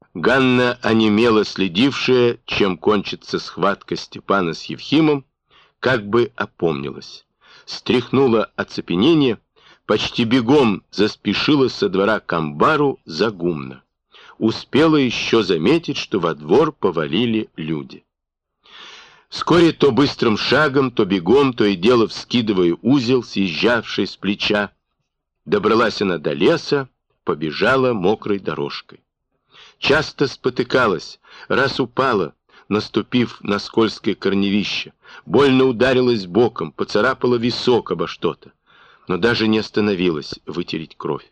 Ганна, онемело следившая, чем кончится схватка Степана с Евхимом, как бы опомнилась, стряхнула оцепенение, почти бегом заспешила со двора к амбару загумно. Успела еще заметить, что во двор повалили люди. Вскоре то быстрым шагом, то бегом, то и дело вскидывая узел, съезжавший с плеча, добралась она до леса, побежала мокрой дорожкой. Часто спотыкалась, раз упала, наступив на скользкое корневище, больно ударилась боком, поцарапала висок обо что-то, но даже не остановилась вытереть кровь.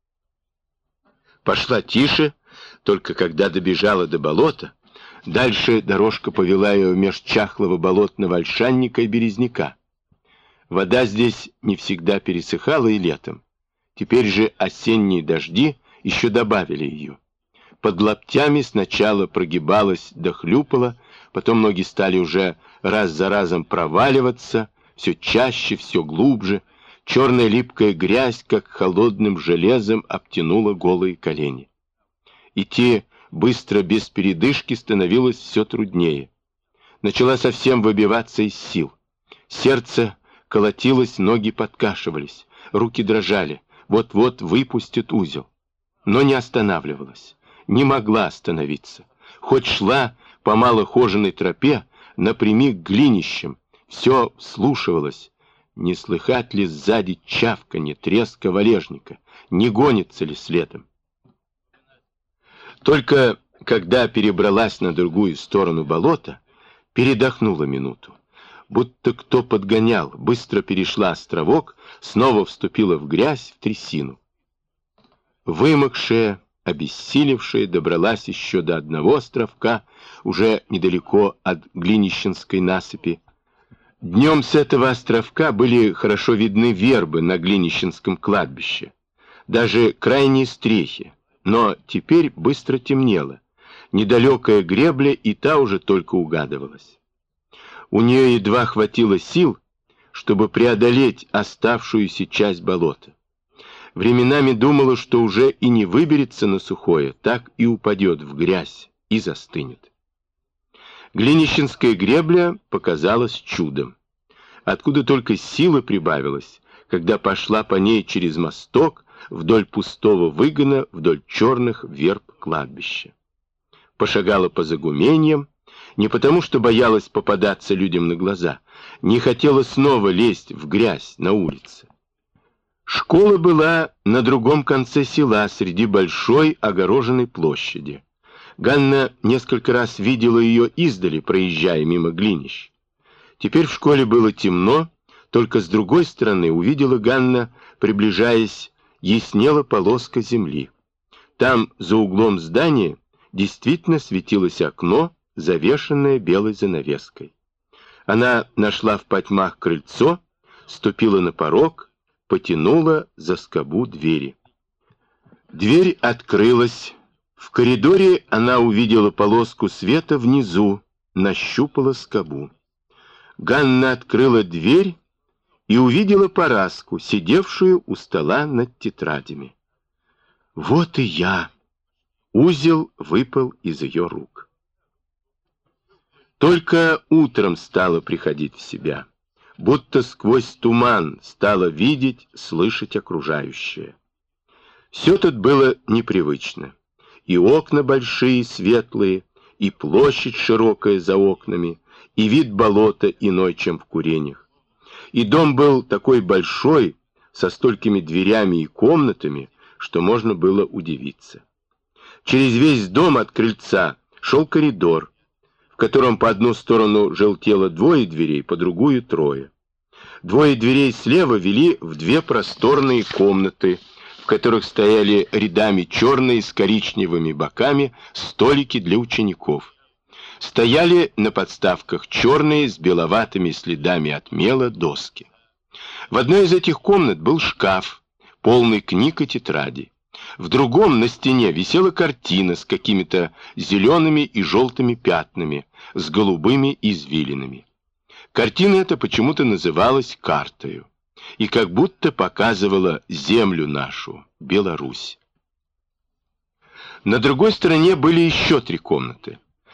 Пошла тише, только когда добежала до болота, дальше дорожка повела ее меж чахлого болотного ольшанника и березняка. Вода здесь не всегда пересыхала и летом. Теперь же осенние дожди еще добавили ее. Под лаптями сначала прогибалась да хлюпала, потом ноги стали уже раз за разом проваливаться, все чаще, все глубже. Черная липкая грязь, как холодным железом, обтянула голые колени. Идти быстро, без передышки, становилось все труднее. Начала совсем выбиваться из сил. Сердце колотилось, ноги подкашивались, руки дрожали, вот-вот выпустит узел. Но не останавливалась, не могла остановиться. Хоть шла по малохоженной тропе, напрямик к глинищам, все вслушивалась, не слыхать ли сзади чавканье, треска валежника, не гонится ли следом. Только когда перебралась на другую сторону болота, передохнула минуту. Будто кто подгонял, быстро перешла островок, снова вступила в грязь, в трясину. Вымокшая, обессилевшая, добралась еще до одного островка, уже недалеко от Глинищенской насыпи. Днем с этого островка были хорошо видны вербы на Глинищенском кладбище, даже крайние стрехи, но теперь быстро темнело. Недалекая гребля и та уже только угадывалась. У нее едва хватило сил, чтобы преодолеть оставшуюся часть болота. Временами думала, что уже и не выберется на сухое, так и упадет в грязь и застынет. Глинищенская гребля показалась чудом. Откуда только сила прибавилась, когда пошла по ней через мосток, вдоль пустого выгона, вдоль черных верб кладбища. Пошагала по загумениям, не потому что боялась попадаться людям на глаза, не хотела снова лезть в грязь на улице. Школа была на другом конце села, среди большой огороженной площади. Ганна несколько раз видела ее издали, проезжая мимо глинищ. Теперь в школе было темно, только с другой стороны увидела Ганна, приближаясь, яснела полоска земли. Там, за углом здания, действительно светилось окно, завешенное белой занавеской. Она нашла в потьмах крыльцо, ступила на порог, потянула за скобу двери. Дверь открылась. В коридоре она увидела полоску света внизу, нащупала скобу. Ганна открыла дверь и увидела Параску, сидевшую у стола над тетрадями. «Вот и я!» Узел выпал из ее рук. Только утром стала приходить в себя, будто сквозь туман стала видеть, слышать окружающее. Все тут было непривычно. И окна большие, светлые, и площадь широкая за окнами, и вид болота иной, чем в Куренях. И дом был такой большой, со столькими дверями и комнатами, что можно было удивиться. Через весь дом от крыльца шел коридор, в котором по одну сторону желтело двое дверей, по другую трое. Двое дверей слева вели в две просторные комнаты, в которых стояли рядами черные с коричневыми боками столики для учеников. Стояли на подставках черные с беловатыми следами от мела доски. В одной из этих комнат был шкаф, полный книг и тетрадей. В другом на стене висела картина с какими-то зелеными и желтыми пятнами, с голубыми извилинами. Картина эта почему-то называлась картою и как будто показывала землю нашу, Беларусь. На другой стороне были еще 3 комнаты.